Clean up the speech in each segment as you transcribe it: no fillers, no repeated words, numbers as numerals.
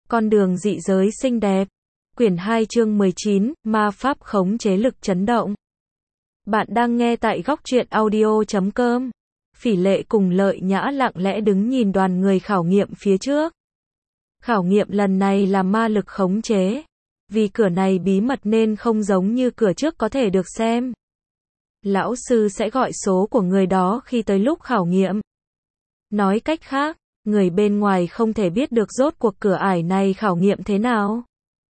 Con đường dị giới xinh đẹp. Quyển 2 chương 19, Ma pháp khống chế lực chấn động. Bạn đang nghe tại góc truyện audio.com. Phỉ Lệ cùng Lợi Nhã lặng lẽ đứng nhìn đoàn người khảo nghiệm phía trước. Khảo nghiệm lần này là ma lực khống chế. Vì cửa này bí mật nên không giống như cửa trước có thể được xem. Lão sư sẽ gọi số của người đó khi tới lúc khảo nghiệm. Nói cách khác, người bên ngoài không thể biết được rốt cuộc cửa ải này khảo nghiệm thế nào.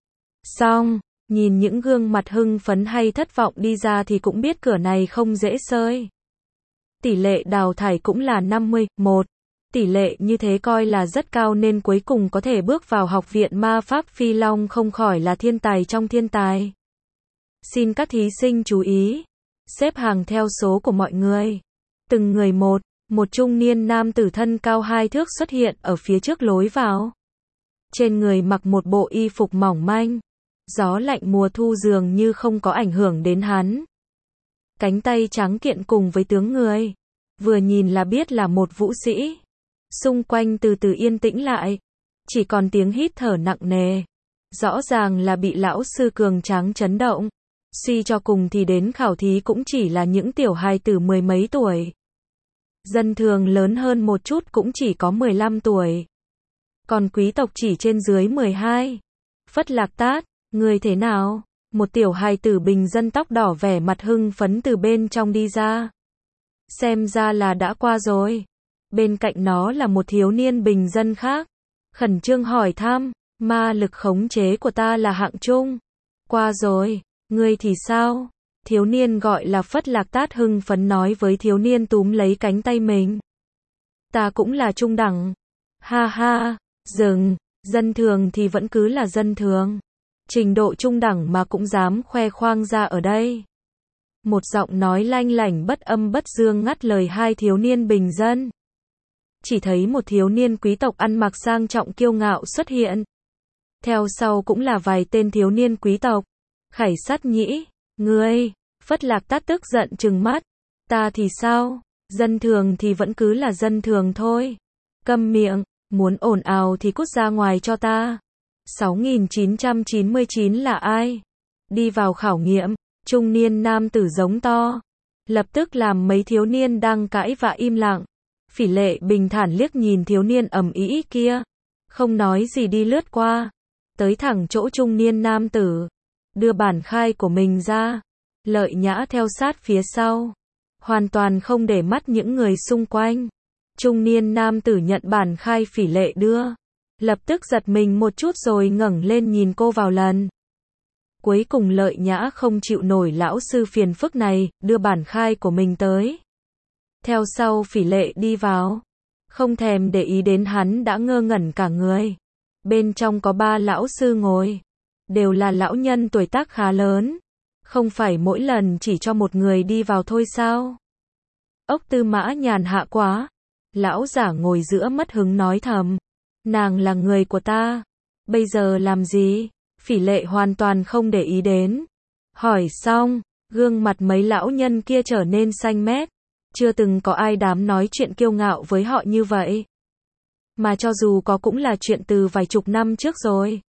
Xong, nhìn những gương mặt hưng phấn hay thất vọng đi ra thì cũng biết cửa này không dễ sơi. Tỷ lệ đào thải cũng là 50-1. Tỷ lệ như thế coi là rất cao nên cuối cùng có thể bước vào học viện ma pháp Phi Long không khỏi là thiên tài trong thiên tài. Xin các thí sinh chú ý. Xếp hàng theo số của mọi người. Từng người một trung niên nam tử thân cao 2 thước xuất hiện ở phía trước lối vào. Trên người mặc một bộ y phục mỏng manh. Gió lạnh mùa thu dường như không có ảnh hưởng đến hắn. Cánh tay trắng kiện cùng với tướng người. Vừa nhìn là biết là một vũ sĩ. Xung quanh từ từ yên tĩnh lại. Chỉ còn tiếng hít thở nặng nề. Rõ ràng là bị lão sư cường tráng chấn động. Suy cho cùng thì đến khảo thí cũng chỉ là những tiểu hài tử mười mấy tuổi. Dân thường lớn hơn một chút cũng chỉ có 15 tuổi. Còn quý tộc chỉ trên dưới 12. Phất Lạc Tát, người thế nào? Một tiểu hài tử bình dân tóc đỏ vẻ mặt hưng phấn từ bên trong đi ra. Xem ra là đã qua rồi. Bên cạnh nó là một thiếu niên bình dân khác. Khẩn trương hỏi thăm, ma lực khống chế của ta là hạng trung. Qua rồi, ngươi thì sao? Thiếu niên gọi là Phất Lạc Tát hưng phấn nói với thiếu niên túm lấy cánh tay mình. Ta cũng là trung đẳng. Ha ha, dừng, dân thường thì vẫn cứ là dân thường. Trình độ trung đẳng mà cũng dám khoe khoang ra ở đây. Một giọng nói lanh lảnh bất âm bất dương ngắt lời hai thiếu niên bình dân. Chỉ thấy một thiếu niên quý tộc ăn mặc sang trọng kiêu ngạo xuất hiện. Theo sau cũng là vài tên thiếu niên quý tộc. Khải Sát Nhĩ, ngươi, Phất Lạc Tát tức giận trừng mắt. Ta thì sao? Dân thường thì vẫn cứ là dân thường thôi. Câm miệng, muốn ồn ào thì cút ra ngoài cho ta. 6999 là ai? Đi vào khảo nghiệm, trung niên nam tử giống to. Lập tức làm mấy thiếu niên đang cãi vã im lặng. Phỉ Lệ bình thản liếc nhìn thiếu niên ầm ĩ kia. Không nói gì đi lướt qua. Tới thẳng chỗ trung niên nam tử. Đưa bản khai của mình ra. Lợi Nhã theo sát phía sau. Hoàn toàn không để mắt những người xung quanh. Trung niên nam tử nhận bản khai Phỉ Lệ đưa. Lập tức giật mình một chút rồi ngẩng lên nhìn cô vào lần. Cuối cùng Lợi Nhã không chịu nổi lão sư phiền phức này, đưa bản khai của mình tới. Theo sau Phỉ Lệ đi vào. Không thèm để ý đến hắn đã ngơ ngẩn cả người. Bên trong có 3 lão sư ngồi. Đều là lão nhân tuổi tác khá lớn. Không phải mỗi lần chỉ cho một người đi vào thôi sao? Ốc Tư Mã nhàn hạ quá. Lão giả ngồi giữa mất hứng nói thầm. Nàng là người của ta. Bây giờ làm gì? Phỉ Lệ hoàn toàn không để ý đến. Hỏi xong, gương mặt mấy lão nhân kia trở nên xanh mét. Chưa từng có ai dám nói chuyện kiêu ngạo với họ như vậy. Mà cho dù có cũng là chuyện từ vài chục năm trước rồi.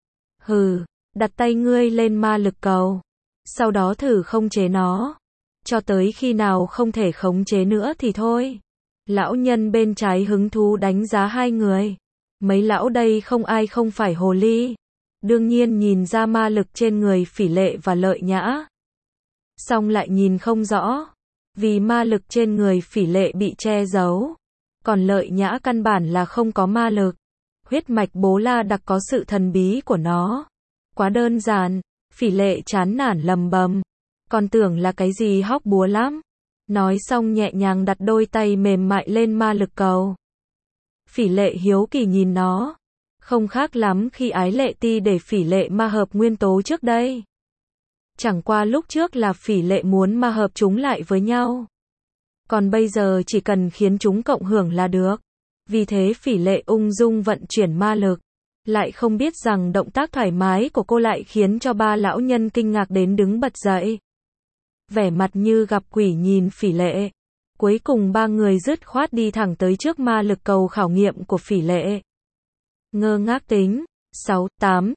Hừ, đặt tay ngươi lên ma lực cầu. Sau đó thử khống chế nó. Cho tới khi nào không thể khống chế nữa thì thôi. Lão nhân bên trái hứng thú đánh giá hai người. Mấy lão đây không ai không phải hồ ly. Đương nhiên nhìn ra ma lực trên người Phỉ Lệ và Lợi Nhã. Xong lại nhìn không rõ. Vì ma lực trên người Phỉ Lệ bị che giấu. Còn Lợi Nhã căn bản là không có ma lực. Huyết mạch Bố La Đặc có sự thần bí của nó. Quá đơn giản. Phỉ Lệ chán nản lầm bầm. Còn tưởng là cái gì hóc búa lắm. Nói xong nhẹ nhàng đặt đôi tay mềm mại lên ma lực cầu. Phỉ Lệ hiếu kỳ nhìn nó. Không khác lắm khi Ái Lệ Ti để Phỉ Lệ ma hợp nguyên tố trước đây. Chẳng qua lúc trước là Phỉ Lệ muốn ma hợp chúng lại với nhau. Còn bây giờ chỉ cần khiến chúng cộng hưởng là được. Vì thế Phỉ Lệ ung dung vận chuyển ma lực. Lại không biết rằng động tác thoải mái của cô lại khiến cho 3 lão nhân kinh ngạc đến đứng bật dậy. Vẻ mặt như gặp quỷ nhìn Phỉ Lệ. Cuối cùng 3 người dứt khoát đi thẳng tới trước ma lực cầu khảo nghiệm của Phỉ Lệ. Ngơ ngác tính, 6, 8,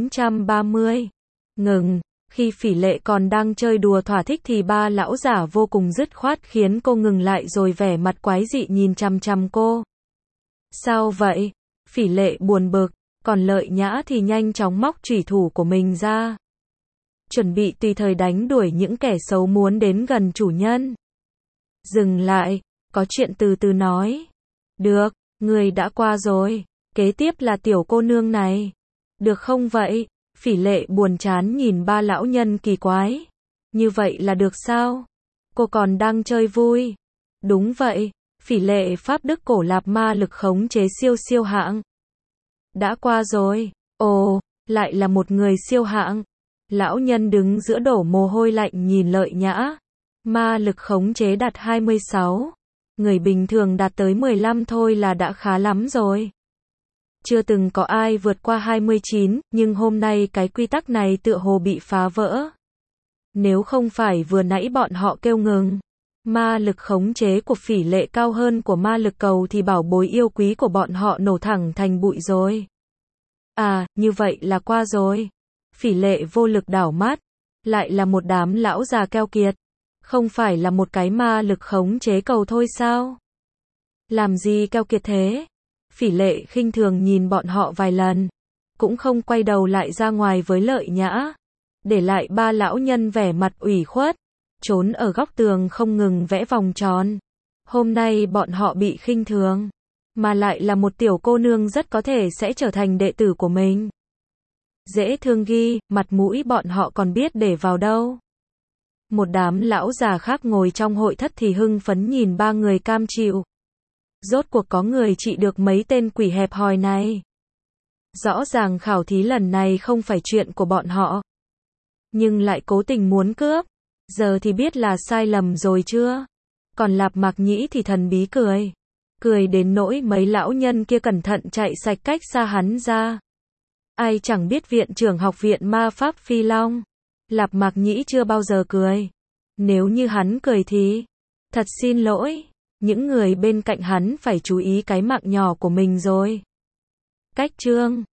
930. Ngừng. Khi Phỉ Lệ còn đang chơi đùa thỏa thích thì ba lão giả vô cùng dứt khoát khiến cô ngừng lại rồi vẻ mặt quái dị nhìn chằm chằm cô. Sao vậy? Phỉ Lệ buồn bực, còn Lợi Nhã thì nhanh chóng móc chủy thủ của mình ra. Chuẩn bị tùy thời đánh đuổi những kẻ xấu muốn đến gần chủ nhân. Dừng lại, có chuyện từ từ nói. Được, người đã qua rồi, kế tiếp là tiểu cô nương này. Được không vậy? Phỉ Lệ buồn chán nhìn ba lão nhân kỳ quái. Như vậy là được sao? Cô còn đang chơi vui. Đúng vậy, Phỉ Lệ pháp đức cổ lạp ma lực khống chế siêu siêu hạng. Đã qua rồi. Ồ, lại là một người siêu hạng. Lão nhân đứng giữa đổ mồ hôi lạnh nhìn Lợi Nhã. Ma lực khống chế đạt 26. Người bình thường đạt tới 15 thôi là đã khá lắm rồi. Chưa từng có ai vượt qua 29, nhưng hôm nay cái quy tắc này tựa hồ bị phá vỡ. Nếu không phải vừa nãy bọn họ kêu ngừng, ma lực khống chế của Phỉ Lệ cao hơn của ma lực cầu thì bảo bối yêu quý của bọn họ nổ thẳng thành bụi rồi. À, như vậy là qua rồi. Phỉ Lệ vô lực đảo mắt, lại là một đám lão già keo kiệt. Không phải là một cái ma lực khống chế cầu thôi sao? Làm gì keo kiệt thế? Phỉ Lệ khinh thường nhìn bọn họ vài lần, cũng không quay đầu lại ra ngoài với Lợi Nhã, để lại ba lão nhân vẻ mặt ủy khuất, trốn ở góc tường không ngừng vẽ vòng tròn. Hôm nay bọn họ bị khinh thường, mà lại là một tiểu cô nương rất có thể sẽ trở thành đệ tử của mình. Dễ thương ghi, mặt mũi bọn họ còn biết để vào đâu. Một đám lão già khác ngồi trong hội thất thì hưng phấn nhìn ba người cam chịu. Rốt cuộc có người trị được mấy tên quỷ hẹp hòi này. Rõ ràng khảo thí lần này không phải chuyện của bọn họ, nhưng lại cố tình muốn cướp. Giờ thì biết là sai lầm rồi chưa? Còn Lạp Mạc Nhĩ thì thần bí cười. Cười đến nỗi mấy lão nhân kia cẩn thận chạy sạch cách xa hắn ra. Ai chẳng biết viện trưởng học viện ma pháp Phi Long. Lạp Mạc Nhĩ chưa bao giờ cười. Nếu như hắn cười thì... Thật xin lỗi. Những người bên cạnh hắn phải chú ý cái mạng nhỏ của mình rồi. Cách chương